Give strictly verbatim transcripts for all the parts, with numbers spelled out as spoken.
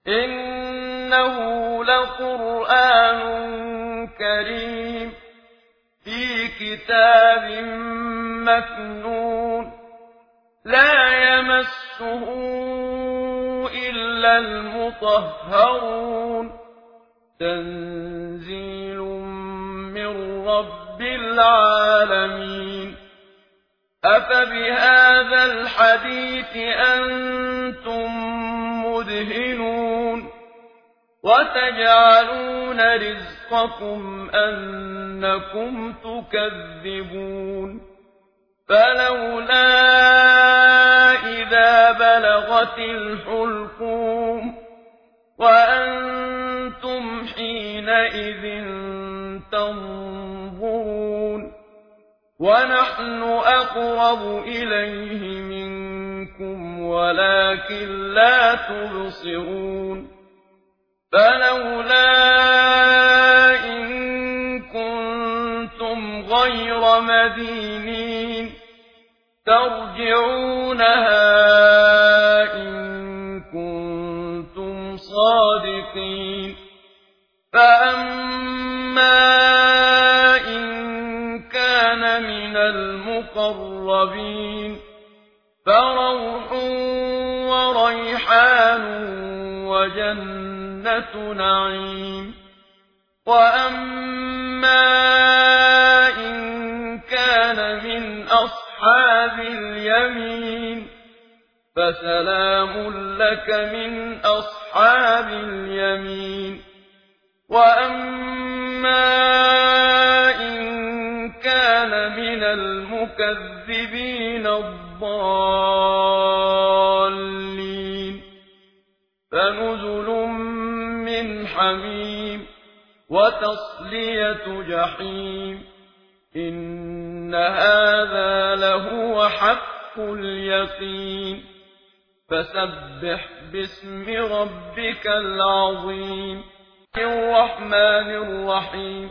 إنه لقرآن كريم في كتاب مكنون لا يمسه إلا المطهرون تنزيل من رب العالمين أفبهذا الحديث أنتم مدهنون وتجعلون رزقكم أنكم تكذبون فلولا إذا بلغت الحلقوم وأنتم حينئذ تنظرون ونحن أقرب إليه منكم ولكن لا تبصرون فلولا إن كنتم غير مدينين ترجعونها إن كنتم صادقين فأما إن كان من المقربين فروح وريحان وجنة نعيم وأما إن كان من أصحاب اليمين فسلام لك من أصحاب اليمين وأما إن كان من المكذبين الضالين فنزل من حميم وتصلية جحيم إن هذا لهو حق اليقين فسبح باسم ربك العظيم الرحمن الرحيم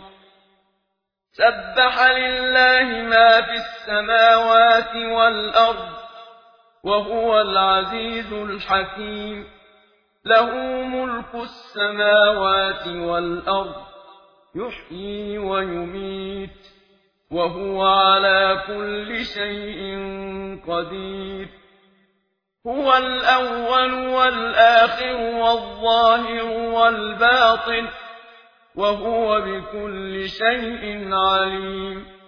سبح لله ما في السماوات والأرض وهو العزيز الحكيم له ملك السماوات والأرض يحيي ويميت وهو على كل شيء قدير هو الأول والآخر والظاهر والباطن وهو بكل شيء عليم